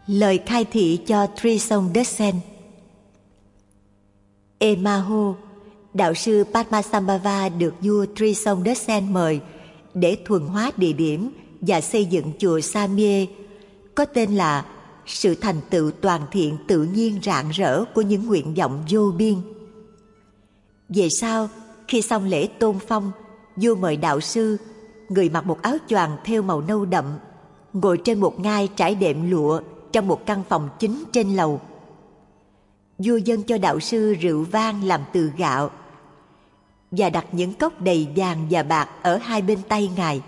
Lời khai thị cho Trisong Detsen. Emaho, đạo sư Padmasambhava được vua Trisong Detsen mời để thuần hóa địa điểm và xây dựng chùa Samye, có tên là sự thành tựu toàn thiện tự nhiên rạng rỡ của những nguyện vọng vô biên. Về sau, khi xong lễ tôn phong, vua mời đạo sư, người mặc một áo choàng thêu màu nâu đậm, ngồi trên một ngai trải đệm lụa trong một căn phòng chính trên lầu. Vua dâng cho đạo sư rượu vang làm từ gạo và đặt những cốc đầy vàng và bạc ở hai bên tay ngài.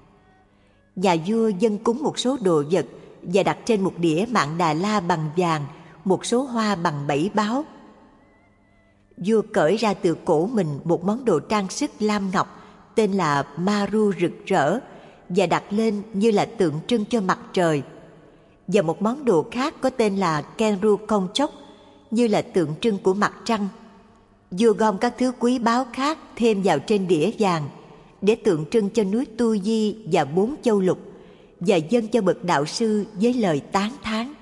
Nhà vua dâng cúng một số đồ vật và đặt trên một đĩa mạn đà la bằng vàng một số hoa bằng 7 báo. Vua cởi ra từ cổ mình một món đồ trang sức lam ngọc tên là Maru rực rỡ và đặt lên như là tượng trưng cho mặt trời, và một món đồ khác có tên là Kenru Kongchok như là tượng trưng của mặt trăng. Vua gom các thứ quý báu khác thêm vào trên đĩa vàng để tượng trưng cho núi Tu Di và 4 châu lục, và dâng cho bậc đạo sư với lời tán thán.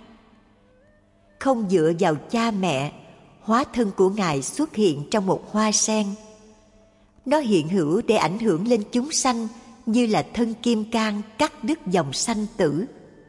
Không dựa vào cha mẹ, hóa thân của ngài xuất hiện trong một hoa sen. Nó hiện hữu để ảnh hưởng lên chúng sanh như là thân kim cang cắt đứt dòng sanh tử.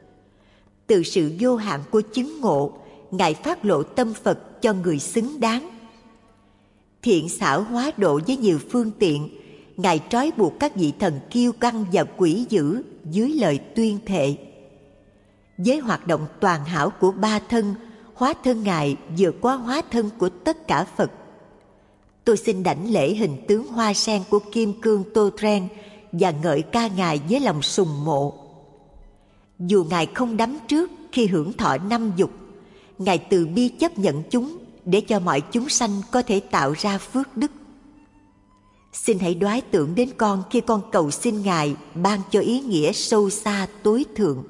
Từ sự vô hạn của chứng ngộ, ngài phát lộ tâm Phật cho người xứng đáng. Thiện xảo hóa độ với nhiều phương tiện, ngài trói buộc các vị thần kiêu căng và quỷ dữ dưới lời tuyên thệ. Với hoạt động toàn hảo của ba thân, hóa thân ngài vượt qua hóa thân của tất cả Phật. Tôi xin đảnh lễ hình tướng hoa sen của Kim Cương Tô Tren và ngợi ca ngài với lòng sùng mộ. Dù ngài không đắm trước khi hưởng thọ 5 dục, ngài từ bi chấp nhận chúng để cho mọi chúng sanh có thể tạo ra phước đức. Xin hãy đoái tưởng đến con khi con cầu xin ngài ban cho ý nghĩa sâu xa tối thượng.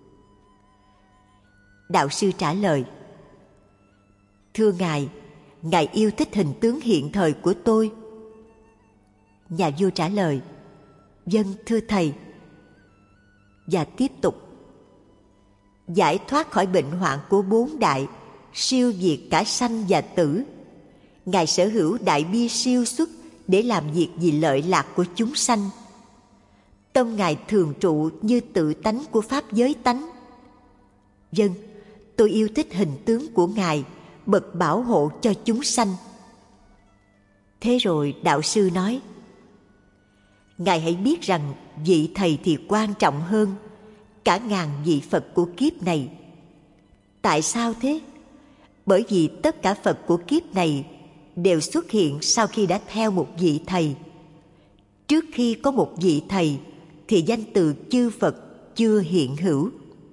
Đạo sư trả lời: Thưa ngài, ngài yêu thích hình tướng hiện thời của tôi. Nhà vua trả lời: Vâng, thưa thầy. Và tiếp tục: Giải thoát khỏi bệnh hoạn của 4 đại, siêu diệt cả sanh và tử. Ngài sở hữu đại bi siêu xuất để làm việc vì lợi lạc của chúng sanh. Tâm ngài thường trụ như tự tánh của pháp giới tánh. Vâng, tôi yêu thích hình tướng của ngài, bậc bảo hộ cho chúng sanh. Thế rồi đạo sư nói: Ngài hãy biết rằng vị thầy thì quan trọng hơn cả ngàn vị Phật của kiếp này. Tại sao thế? Bởi vì tất cả Phật của kiếp này đều xuất hiện sau khi đã theo một vị thầy. Trước khi có một vị thầy thì danh từ chư Phật chưa hiện hữu.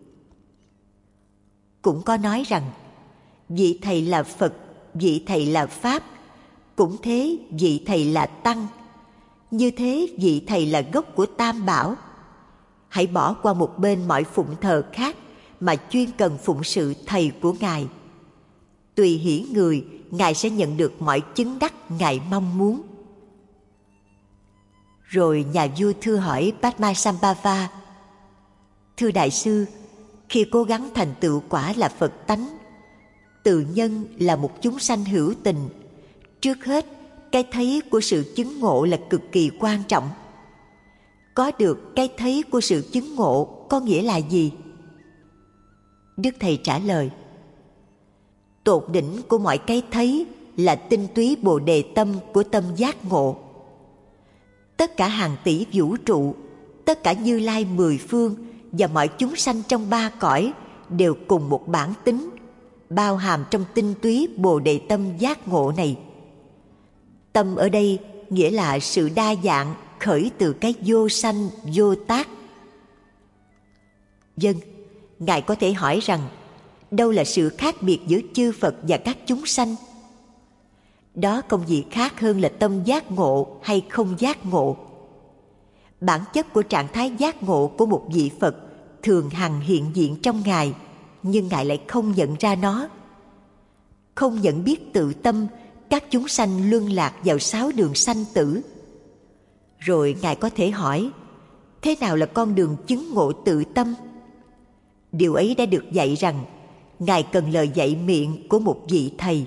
Cũng có nói rằng vị thầy là Phật, vị thầy là Pháp, cũng thế vị thầy là Tăng. Như thế vị thầy là gốc của Tam Bảo. Hãy bỏ qua một bên mọi phụng thờ khác mà chuyên cần phụng sự thầy của ngài. Tùy hỷ người, ngài sẽ nhận được mọi chứng đắc ngài mong muốn. Rồi nhà vua thưa hỏi Padmasambhava: Thưa đại sư, khi cố gắng thành tựu quả là Phật tánh, từ nhân là một chúng sanh hữu tình, trước hết cái thấy của sự chứng ngộ là cực kỳ quan trọng. Có được cái thấy của sự chứng ngộ có nghĩa là gì? Đức Thầy trả lời: Tột đỉnh của mọi cái thấy là tinh túy bồ đề tâm của tâm giác ngộ. Tất cả hàng tỷ vũ trụ, tất cả Như Lai 10 phương và mọi chúng sanh trong 3 cõi đều cùng một bản tính, bao hàm trong tinh túy bồ đề tâm giác ngộ này. Tâm ở đây nghĩa là sự đa dạng khởi từ cái vô sanh vô tác. Vâng, ngài có thể hỏi rằng đâu là sự khác biệt giữa chư Phật và các chúng sanh? Đó không gì khác hơn là tâm giác ngộ hay không giác ngộ. Bản chất của trạng thái giác ngộ của một vị Phật thường hằng hiện diện trong ngài, nhưng ngài lại không nhận ra nó. Không nhận biết tự tâm, các chúng sanh luân lạc vào 6 đường sanh tử. Rồi ngài có thể hỏi: thế nào là con đường chứng ngộ tự tâm? Điều ấy đã được dạy rằng Ngài cần lời dạy miệng của một vị thầy.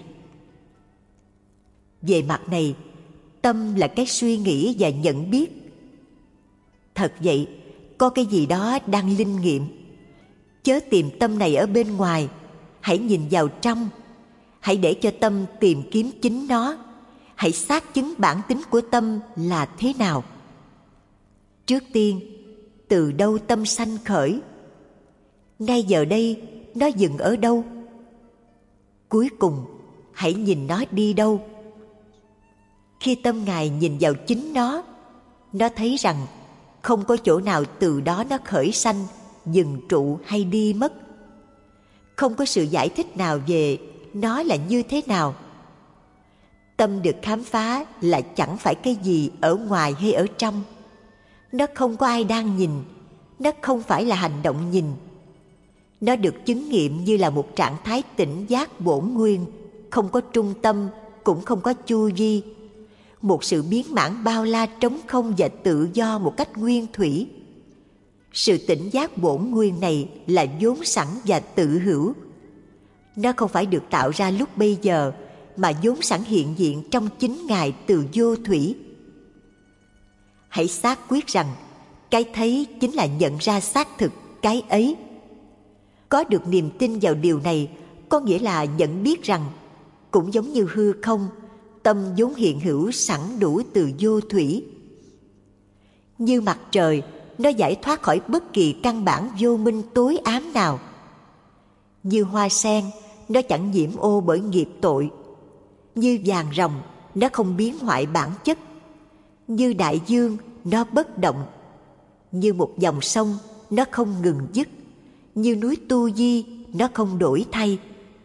Về mặt này, tâm là cái suy nghĩ và nhận biết. Thật vậy, có cái gì đó đang linh nghiệm. Chớ tìm tâm này ở bên ngoài, hãy nhìn vào trong. Hãy để cho tâm tìm kiếm chính nó. Hãy xác chứng bản tính của tâm là thế nào. Trước tiên, từ đâu tâm sanh khởi? Ngay giờ đây, nó dừng ở đâu? Cuối cùng, hãy nhìn nó đi đâu. Khi tâm Ngài nhìn vào chính nó thấy rằng không có chỗ nào từ đó nó khởi sanh, dừng trụ hay đi mất. Không có sự giải thích nào về nó là như thế nào. Tâm được khám phá là chẳng phải cái gì ở ngoài hay ở trong. Nó không có ai đang nhìn, nó không phải là hành động nhìn. Nó được chứng nghiệm như là một trạng thái tỉnh giác bổn nguyên, không có trung tâm, cũng không có chu vi. Một sự biến mãn bao la trống không và tự do một cách nguyên thủy. Sự tỉnh giác bổn nguyên này là vốn sẵn và tự hữu. Nó không phải được tạo ra lúc bây giờ, mà vốn sẵn hiện diện trong chính Ngài từ vô thủy. Hãy xác quyết rằng cái thấy chính là nhận ra xác thực cái ấy. Có được niềm tin vào điều này có nghĩa là nhận biết rằng cũng giống như hư không, tâm vốn hiện hữu sẵn đủ từ vô thủy. Như mặt trời, nó giải thoát khỏi bất kỳ căn bản vô minh tối ám nào. Như hoa sen, nó chẳng nhiễm ô bởi nghiệp tội. Như vàng ròng, nó không biến hoại bản chất. Như đại dương, nó bất động. Như một dòng sông, nó không ngừng dứt. Như núi Tu Di, nó không đổi thay.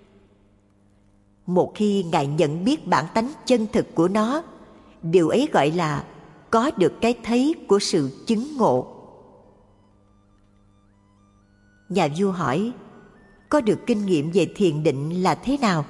Một khi Ngài nhận biết bản tánh chân thực của nó, điều ấy gọi là có được cái thấy của sự chứng ngộ. Nhà vua hỏi, có được kinh nghiệm về thiền định là thế nào?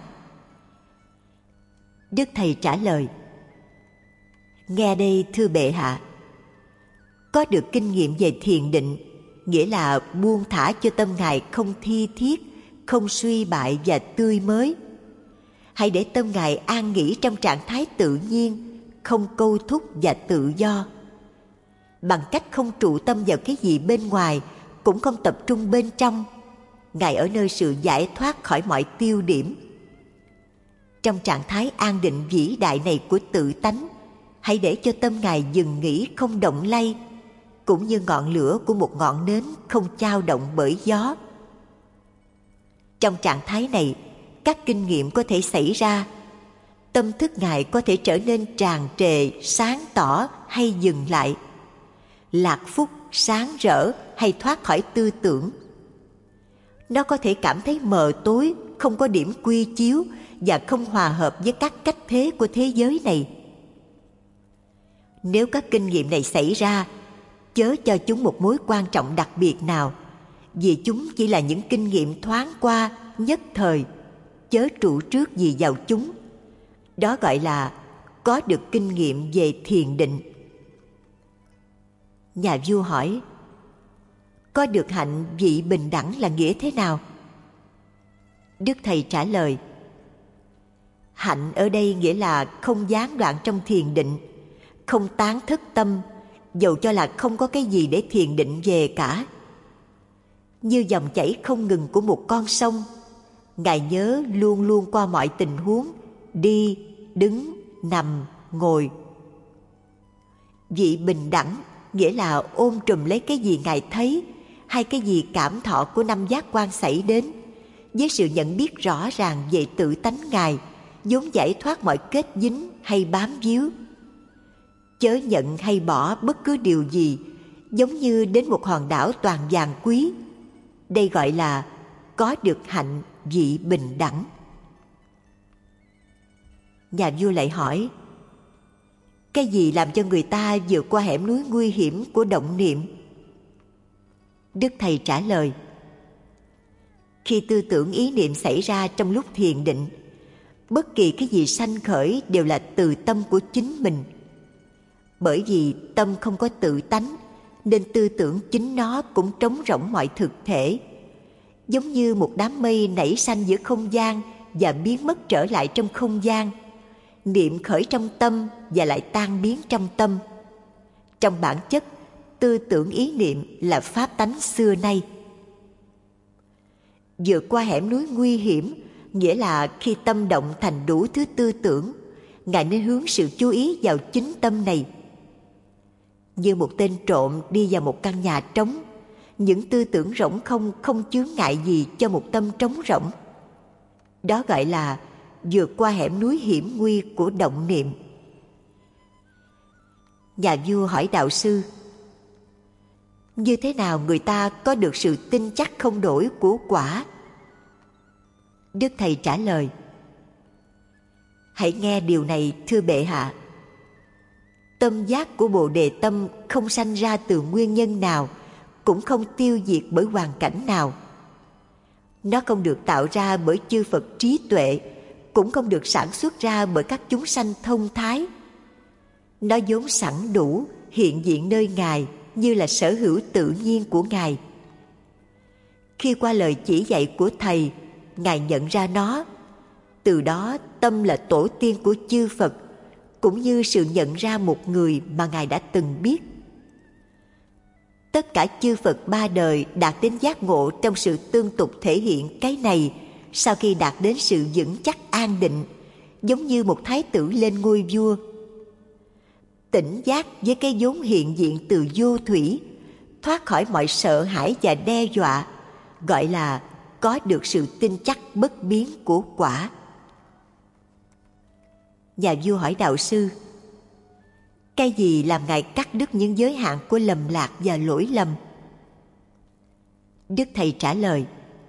Đức Thầy trả lời, nghe đây thưa bệ hạ. Có được kinh nghiệm về thiền định nghĩa là buông thả cho tâm Ngài không thi thiết, không suy bại và tươi mới. Hãy để tâm Ngài an nghỉ trong trạng thái tự nhiên, không câu thúc và tự do. Bằng cách không trụ tâm vào cái gì bên ngoài, cũng không tập trung bên trong, Ngài ở nơi sự giải thoát khỏi mọi tiêu điểm. Trong trạng thái an định vĩ đại này của tự tánh, hãy để cho tâm Ngài dừng nghỉ không động lay, cũng như ngọn lửa của một ngọn nến không chao động bởi gió. Trong trạng thái này, các kinh nghiệm có thể xảy ra. Tâm thức Ngài có thể trở nên tràn trề, sáng tỏ hay dừng lại, lạc phúc, sáng rỡ hay thoát khỏi tư tưởng. Nó có thể cảm thấy mờ tối, không có điểm quy chiếu và không hòa hợp với các cách thế của thế giới này. Nếu các kinh nghiệm này xảy ra, chớ cho chúng một mối quan trọng đặc biệt nào, vì chúng chỉ là những kinh nghiệm thoáng qua, nhất thời, chớ trụ trước gì vào chúng. Đó gọi là có được kinh nghiệm về thiền định. Nhà vua hỏi, có được hạnh vị bình đẳng là nghĩa thế nào? Đức Thầy trả lời, hạnh ở đây nghĩa là không gián đoạn trong thiền định, không tán thất tâm, dầu cho là không có cái gì để thiền định về cả. Như dòng chảy không ngừng của một con sông, Ngài nhớ luôn luôn qua mọi tình huống, đi, đứng, nằm, ngồi. Vị bình đẳng nghĩa là ôm trùm lấy cái gì Ngài thấy hay cái gì cảm thọ của năm giác quan xảy đến, với sự nhận biết rõ ràng về tự tánh Ngài, vốn giải thoát mọi kết dính hay bám víu. Chớ nhận hay bỏ bất cứ điều gì, giống như đến một hòn đảo toàn vàng quý. Đây gọi là có được hạnh vị bình đẳng. Nhà vua lại hỏi, cái gì làm cho người ta vượt qua hẻm núi nguy hiểm của động niệm? Đức Thầy trả lời, khi tư tưởng ý niệm xảy ra trong lúc thiền định, bất kỳ cái gì sanh khởi đều là từ tâm của chính mình. Bởi vì tâm không có tự tánh, nên tư tưởng chính nó cũng trống rỗng mọi thực thể. giống như một đám mây nảy sanh giữa không gian và biến mất trở lại trong không gian. Niệm khởi trong tâm và lại tan biến trong tâm. Trong bản chất, tư tưởng ý niệm là pháp tánh xưa nay. Vượt qua hẻm núi nguy hiểm, nghĩa là khi tâm động thành đủ thứ tư tưởng, Ngài nên hướng sự chú ý vào chính tâm này. Như một tên trộm đi vào một căn nhà trống, những tư tưởng rỗng không không chướng ngại gì cho một tâm trống rỗng. Đó gọi là vượt qua hẻm núi hiểm nguy của động niệm. Nhà vua hỏi đạo sư: như thế nào người ta có được sự tin chắc không đổi của quả? Đức Thầy trả lời: hãy nghe điều này thưa bệ hạ. Tâm giác của Bồ Đề tâm không sanh ra từ nguyên nhân nào, cũng không tiêu diệt bởi hoàn cảnh nào. Nó không được tạo ra bởi chư Phật trí tuệ, cũng không được sản xuất ra bởi các chúng sanh thông thái. Nó vốn sẵn đủ, hiện diện nơi Ngài như là sở hữu tự nhiên của Ngài. Khi qua lời chỉ dạy của Thầy, Ngài nhận ra nó. Từ đó tâm là tổ tiên của chư Phật, cũng như sự nhận ra một người mà Ngài đã từng biết. Tất cả chư Phật ba đời đạt đến giác ngộ trong sự tương tục thể hiện cái này sau khi đạt đến sự vững chắc an định, giống như một thái tử lên ngôi vua. Tỉnh giác với cái vốn hiện diện từ vô thủy, thoát khỏi mọi sợ hãi và đe dọa, gọi là có được sự tin chắc bất biến của quả. Nhà vua hỏi đạo sư: cái gì làm Ngài cắt đứt những giới hạn của lầm lạc và lỗi lầm? Đức Thầy trả lời: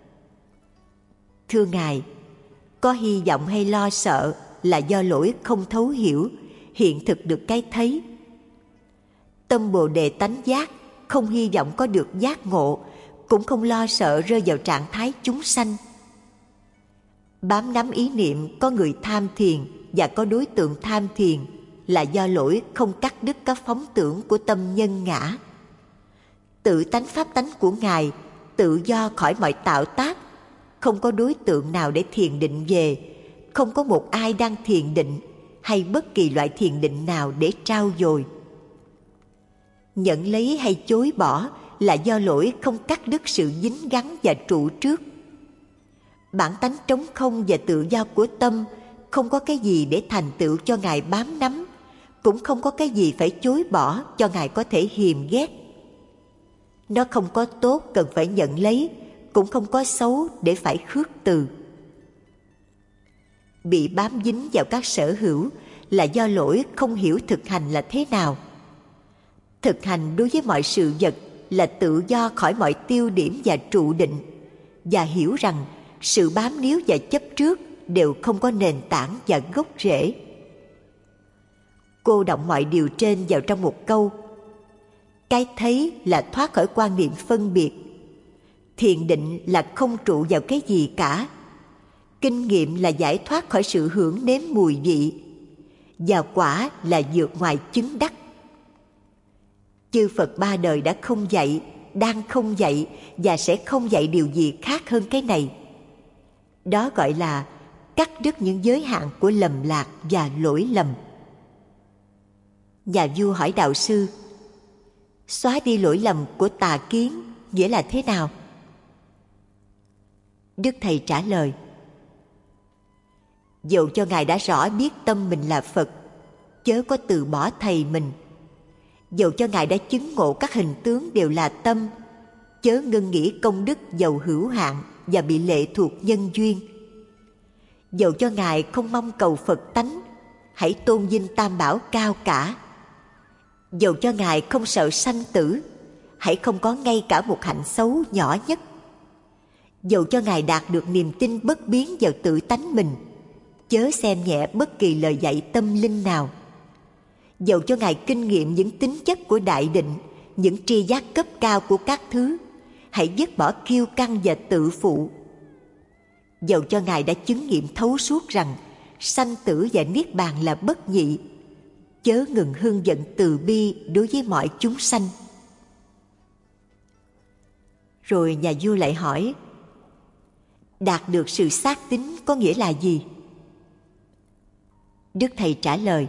thưa Ngài, có hy vọng hay lo sợ là do lỗi không thấu hiểu, hiện thực được cái thấy. Tâm Bồ Đề tánh giác không hy vọng có được giác ngộ, cũng không lo sợ rơi vào trạng thái chúng sanh. Bám nắm ý niệm có người tham thiền và có đối tượng tham thiền là do lỗi không cắt đứt các phóng tưởng của tâm nhân ngã. Tự tánh pháp tánh của Ngài tự do khỏi mọi tạo tác, không có đối tượng nào để thiền định về, không có một ai đang thiền định hay bất kỳ loại thiền định nào để trau dồi. Nhận lấy hay chối bỏ là do lỗi không cắt đứt sự dính gắn và trụ trước. Bản tánh trống không và tự do của tâm không có cái gì để thành tựu cho Ngài bám nắm, cũng không có cái gì phải chối bỏ cho Ngài có thể hiềm ghét. Nó không có tốt cần phải nhận lấy, cũng không có xấu để phải khước từ. Bị bám dính vào các sở hữu là do lỗi không hiểu thực hành là thế nào. Thực hành đối với mọi sự vật là tự do khỏi mọi tiêu điểm và trụ định, và hiểu rằng sự bám níu và chấp trước đều không có nền tảng và gốc rễ. Cô động mọi điều trên vào trong một câu: cái thấy là thoát khỏi quan niệm phân biệt. Thiền định là không trụ vào cái gì cả. Kinh nghiệm là giải thoát khỏi sự hưởng nếm mùi vị. Và quả là vượt ngoài chứng đắc. Chư Phật ba đời đã không dạy, đang không dạy và sẽ không dạy điều gì khác hơn cái này. Đó gọi là cắt đứt những giới hạn của lầm lạc và lỗi lầm. Nhà vua hỏi đạo sư: xóa đi lỗi lầm của tà kiến nghĩa là thế nào? Đức Thầy trả lời: dầu cho Ngài đã rõ biết tâm mình là Phật, chớ có từ bỏ Thầy mình. Dầu cho Ngài đã chứng ngộ các hình tướng đều là tâm, chớ ngưng nghĩ công đức giàu hữu hạn và bị lệ thuộc nhân duyên. Dầu cho Ngài không mong cầu Phật tánh, hãy tôn vinh Tam Bảo cao cả. Dầu cho Ngài không sợ sanh tử, hãy không có ngay cả một hạnh xấu nhỏ nhất. Dầu cho Ngài đạt được niềm tin bất biến vào tự tánh mình, chớ xem nhẹ bất kỳ lời dạy tâm linh nào. Dầu cho Ngài kinh nghiệm những tính chất của đại định, những tri giác cấp cao của các thứ, hãy dứt bỏ kiêu căng và tự phụ. Dầu cho Ngài đã chứng nghiệm thấu suốt rằng sanh tử và niết bàn là bất nhị, chớ ngừng hương giận từ bi đối với mọi chúng sanh. Rồi nhà vua lại hỏi: Đạt được sự xác tín có nghĩa là gì? Đức Thầy trả lời: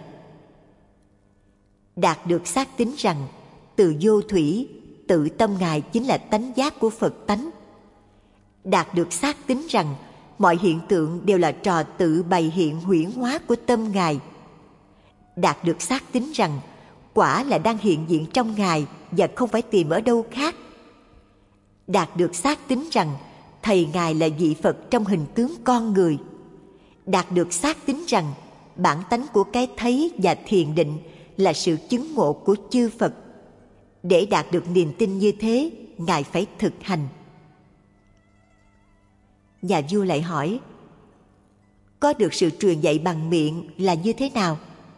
đạt được xác tín rằng từ vô thủy, tự tâm Ngài chính là tánh giác của Phật tánh. Đạt được xác tín rằng mọi hiện tượng đều là trò tự bày hiện huyễn hóa của tâm Ngài. Đạt được xác tín rằng quả là đang hiện diện trong Ngài và không phải tìm ở đâu khác. Đạt được xác tín rằng Thầy Ngài là vị Phật trong hình tướng con người. Đạt được xác tín rằng bản tánh của cái thấy và thiền định là sự chứng ngộ của chư Phật. Để đạt được niềm tin như thế, Ngài phải thực hành. Nhà vua lại hỏi: có được sự truyền dạy bằng miệng là như thế nào?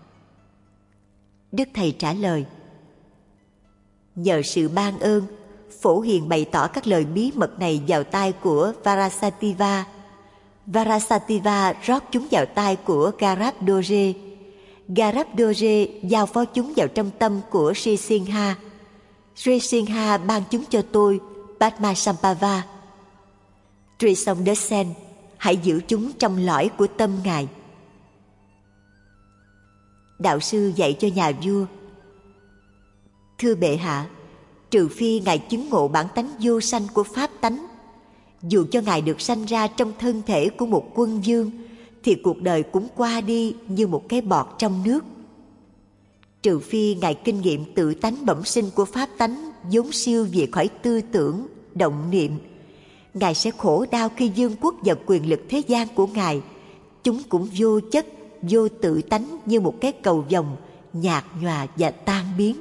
Đức Thầy trả lời: nhờ sự ban ơn, Phổ Hiền bày tỏ các lời bí mật này vào tai của Varasativa. Varasativa rót chúng vào tai của Garabdoje. Garabdoje giao phó chúng vào trong tâm của Srisingha. Srisingha ban chúng cho tôi, Padmasambhava. Trisongdasen, hãy giữ chúng trong lõi của tâm Ngài. Đạo sư dạy cho nhà vua: thưa bệ hạ, trừ phi Ngài chứng ngộ bản tánh vô sanh của Pháp tánh, dù cho Ngài được sanh ra trong thân thể của một quân vương, thì cuộc đời cũng qua đi như một cái bọt trong nước. Trừ phi Ngài kinh nghiệm tự tánh bẩm sinh của Pháp tánh vốn siêu việt khỏi tư tưởng, động niệm, Ngài sẽ khổ đau khi vương quốc và quyền lực thế gian của Ngài chúng cũng vô chất, vô tự tánh như một cái cầu vồng, nhạt nhòa và tan biến.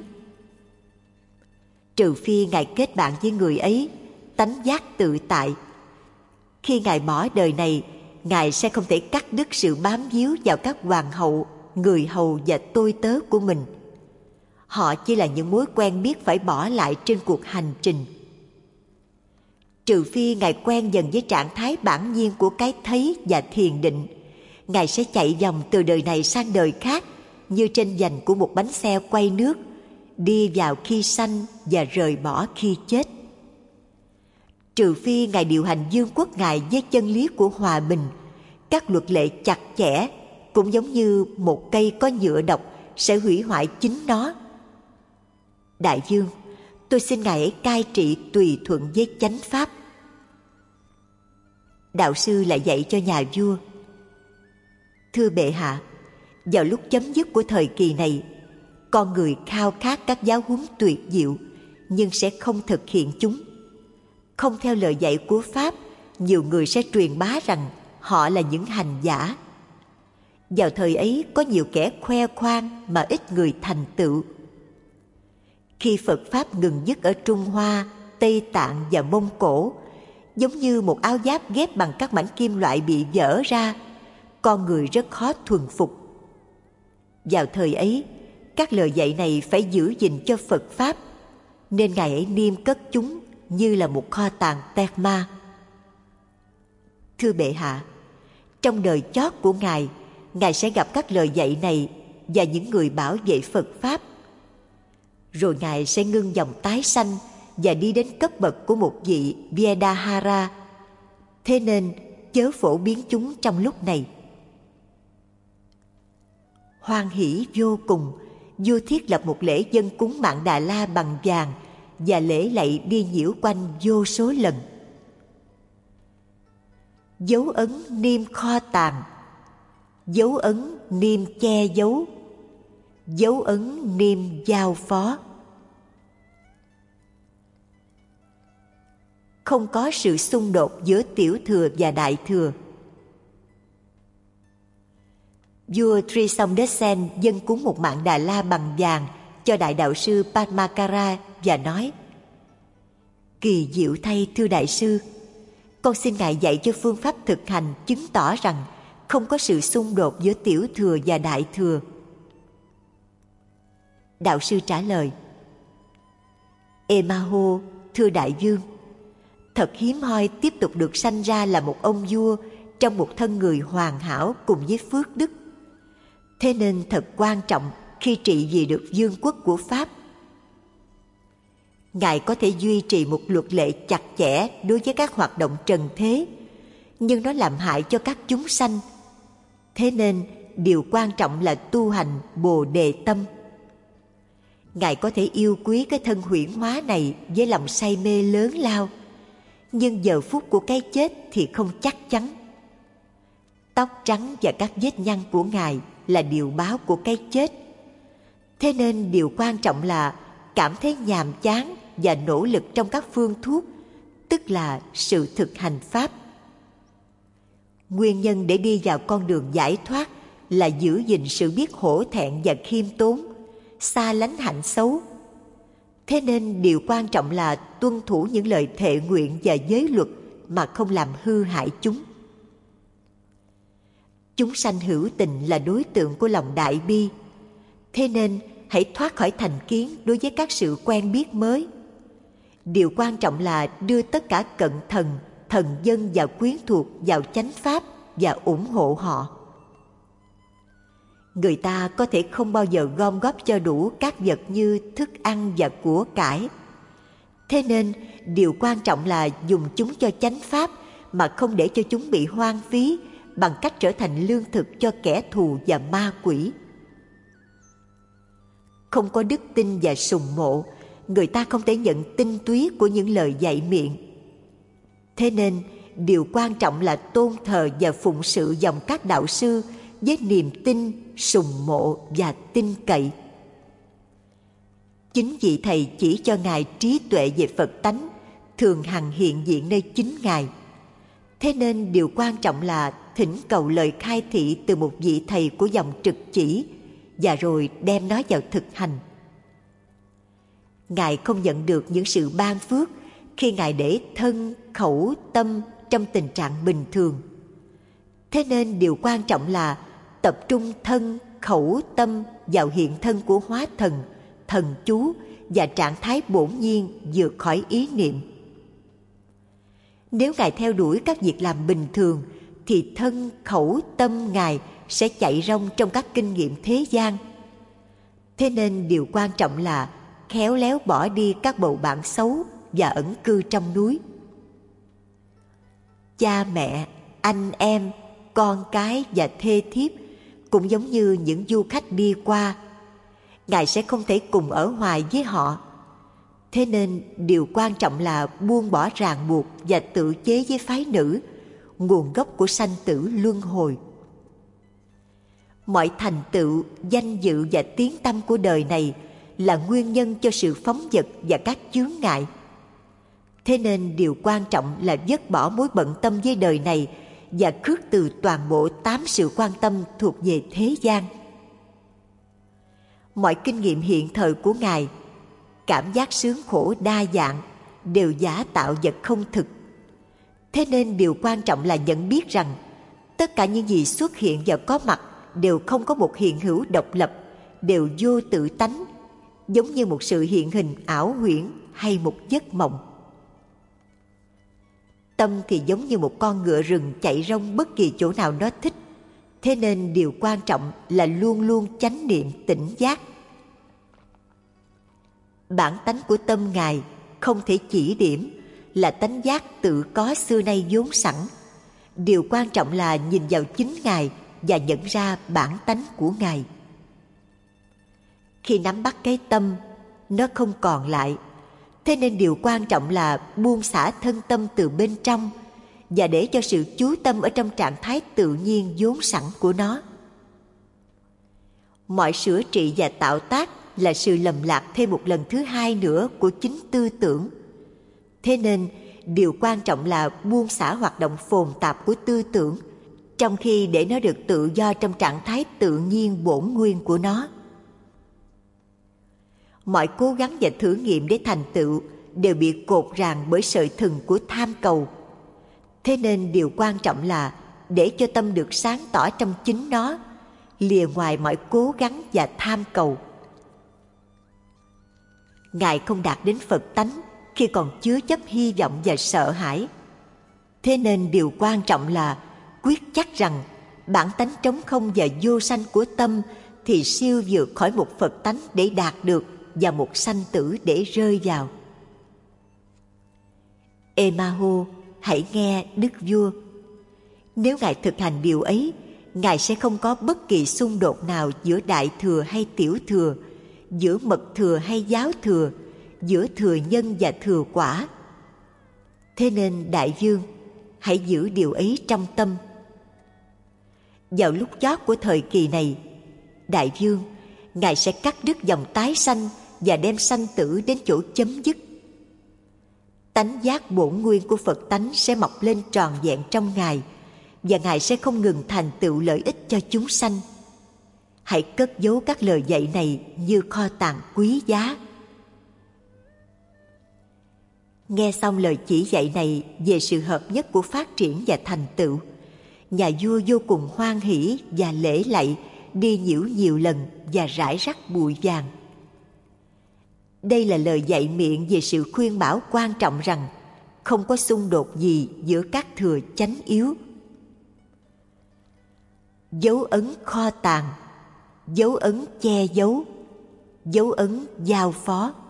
Trừ phi Ngài kết bạn với người ấy, tánh giác tự tại. Khi Ngài bỏ đời này, Ngài sẽ không thể cắt đứt sự bám víu vào các hoàng hậu, người hầu và tôi tớ của mình. Họ chỉ là những mối quen biết phải bỏ lại trên cuộc hành trình. Trừ phi Ngài quen dần với trạng thái bản nhiên của cái thấy và thiền định, Ngài sẽ chạy vòng từ đời này sang đời khác như trên vành của một bánh xe quay nước, đi vào khi sanh và rời bỏ khi chết. Trừ phi Ngài điều hành vương quốc Ngài với chân lý của hòa bình, các luật lệ chặt chẽ, cũng giống như một cây có nhựa độc sẽ hủy hoại chính nó. Đại vương, tôi xin Ngài ấy cai trị tùy thuận với chánh pháp. Đạo sư lại dạy cho nhà vua: thưa bệ hạ, vào lúc chấm dứt của thời kỳ này, con người khao khát các giáo huấn tuyệt diệu, nhưng sẽ không thực hiện chúng. Không theo lời dạy của Pháp, nhiều người sẽ truyền bá rằng họ là những hành giả. Vào thời ấy có nhiều kẻ khoe khoang mà ít người thành tựu. Khi Phật Pháp ngừng dứt ở Trung Hoa, Tây Tạng và Mông Cổ, giống như một áo giáp ghép bằng các mảnh kim loại bị vỡ ra, con người rất khó thuần phục. Vào thời ấy, các lời dạy này phải giữ gìn cho Phật Pháp, nên Ngài ấy niêm cất chúng như là một kho tàng tẹt ma. Thưa bệ hạ, trong đời chót của Ngài, Ngài sẽ gặp các lời dạy này và những người bảo vệ Phật Pháp. Rồi Ngài sẽ ngưng dòng tái sanh và đi đến cấp bậc của một vị Vedahara. Thế nên chớ phổ biến chúng trong lúc này. Hoan hỷ vô cùng, vua thiết lập một lễ dân cúng Mạn Đà La bằng vàng và lễ lạy đi nhiễu quanh vô số lần. Dấu ấn niêm kho tàng, dấu ấn niêm che giấu, dấu ấn niêm giao phó. Không có sự xung đột giữa tiểu thừa và đại thừa. Vua Trisongdasen dâng cúng một Mạn Đà La bằng vàng cho đại đạo sư Padmakara và nói: kỳ diệu thay thưa đại sư, con xin Ngài dạy cho phương pháp thực hành chứng tỏ rằng không có sự xung đột giữa tiểu thừa và đại thừa. Đạo sư trả lời: Emaho, thưa đại vương, thật hiếm hoi tiếp tục được sanh ra là một ông vua trong một thân người hoàn hảo cùng với phước đức. Thế nên thật quan trọng khi trị vì được vương quốc của Pháp. Ngài có thể duy trì một luật lệ chặt chẽ đối với các hoạt động trần thế, nhưng nó làm hại cho các chúng sanh. Thế nên điều quan trọng là tu hành Bồ Đề tâm. Ngài có thể yêu quý cái thân huyễn hóa này với lòng say mê lớn lao, nhưng giờ phút của cái chết thì không chắc chắn. Tóc trắng và các vết nhăn của Ngài là điều báo của cái chết. Thế nên điều quan trọng là cảm thấy nhàm chán và nỗ lực trong các phương thuốc, tức là sự thực hành Pháp. Nguyên nhân để đi vào con đường giải thoát là giữ gìn sự biết hổ thẹn và khiêm tốn, xa lánh hạnh xấu. Thế nên điều quan trọng là tuân thủ những lời thệ nguyện và giới luật mà không làm hư hại chúng. Chúng sanh hữu tình là đối tượng của lòng đại bi. Thế nên hãy thoát khỏi thành kiến đối với các sự quen biết mới. Điều quan trọng là đưa tất cả cận thần, thần dân và quyến thuộc vào chánh pháp và ủng hộ họ. Người ta có thể không bao giờ gom góp cho đủ các vật như thức ăn và của cải. Thế nên điều quan trọng là dùng chúng cho chánh pháp mà không để cho chúng bị hoang phí bằng cách trở thành lương thực cho kẻ thù và ma quỷ. Không có đức tin và sùng mộ, người ta không thể nhận tinh túy của những lời dạy miệng. Thế nên điều quan trọng là tôn thờ và phụng sự dòng các đạo sư với niềm tin, sùng mộ và tin cậy. Chính vị Thầy chỉ cho Ngài trí tuệ về Phật tánh, thường hằng hiện diện nơi chính Ngài. Thế nên điều quan trọng là thỉnh cầu lời khai thị từ một vị Thầy của dòng trực chỉ và rồi đem nó vào thực hành. Ngài không nhận được những sự ban phước khi Ngài để thân, khẩu, tâm trong tình trạng bình thường. Thế nên điều quan trọng là tập trung thân, khẩu, tâm vào hiện thân của hóa thần, thần chú và trạng thái bổn nhiên vượt khỏi ý niệm. Nếu Ngài theo đuổi các việc làm bình thường thì thân, khẩu, tâm Ngài sẽ chạy rong trong các kinh nghiệm thế gian. Thế nên điều quan trọng là khéo léo bỏ đi các bầu bạn xấu và ẩn cư trong núi. Cha mẹ, anh em, con cái và thê thiếp cũng giống như những du khách đi qua. Ngài sẽ không thể cùng ở hoài với họ. Thế nên điều quan trọng là buông bỏ ràng buộc và tự chế với phái nữ, nguồn gốc của sanh tử luân hồi. Mọi thành tựu, danh dự và tiếng tăm của đời này là nguyên nhân cho sự phóng dật và các chướng ngại. Thế nên điều quan trọng là dứt bỏ mối bận tâm với đời này và khước từ toàn bộ 8 sự quan tâm thuộc về thế gian. Mọi kinh nghiệm hiện thời của Ngài, cảm giác sướng khổ đa dạng, đều giả tạo vật không thực. Thế nên điều quan trọng là nhận biết rằng tất cả những gì xuất hiện và có mặt đều không có một hiện hữu độc lập, đều vô tự tánh, giống như một sự hiện hình ảo huyễn hay một giấc mộng. Tâm thì giống như một con ngựa rừng chạy rong bất kỳ chỗ nào nó thích. Thế nên điều quan trọng là luôn luôn chánh niệm tỉnh giác. Bản tánh của tâm Ngài không thể chỉ điểm, là tánh giác tự có xưa nay vốn sẵn. Điều quan trọng là nhìn vào chính Ngài và nhận ra bản tánh của Ngài. Khi nắm bắt cái tâm, nó không còn lại. Thế nên điều quan trọng là buông xả thân tâm từ bên trong và để cho sự chú tâm ở trong trạng thái tự nhiên vốn sẵn của nó. Mọi sửa trị và tạo tác là sự lầm lạc thêm một lần thứ hai nữa của chính tư tưởng. Thế nên điều quan trọng là buông xả hoạt động phồn tạp của tư tưởng, trong khi để nó được tự do trong trạng thái tự nhiên bổn nguyên của nó. Mọi cố gắng và thử nghiệm để thành tựu đều bị cột ràng bởi sợi thừng của tham cầu. Thế nên điều quan trọng là để cho tâm được sáng tỏ trong chính nó, lìa ngoài mọi cố gắng và tham cầu. Ngài không đạt đến Phật tánh khi còn chứa chấp hy vọng và sợ hãi. Thế nên điều quan trọng là quyết chắc rằng bản tánh trống không và vô sanh của tâm thì siêu vượt khỏi một Phật tánh để đạt được và một sanh tử để rơi vào. Emaho, hãy nghe Đức Vua. Nếu Ngài thực hành điều ấy, Ngài sẽ không có bất kỳ xung đột nào giữa Đại Thừa hay Tiểu Thừa, giữa Mật Thừa hay Giáo Thừa, giữa thừa nhân và thừa quả. Thế nên Đại Vương, hãy giữ điều ấy trong tâm. Vào lúc chót của thời kỳ này, Đại Vương, Ngài sẽ cắt đứt dòng tái sanh và đem sanh tử đến chỗ chấm dứt. Tánh giác bổn nguyên của Phật tánh sẽ mọc lên tròn vẹn trong Ngài, và Ngài sẽ không ngừng thành tựu lợi ích cho chúng sanh. Hãy cất giấu các lời dạy này như kho tàng quý giá. Nghe xong lời chỉ dạy này về sự hợp nhất của phát triển và thành tựu, nhà vua vô cùng hoan hỷ và lễ lạy, đi nhiễu nhiều lần và rải rắc bụi vàng. Đây là lời dạy miệng về sự khuyên bảo quan trọng rằng không có xung đột gì giữa các thừa chánh yếu. Dấu ấn kho tàng, dấu ấn che giấu, dấu ấn giao phó.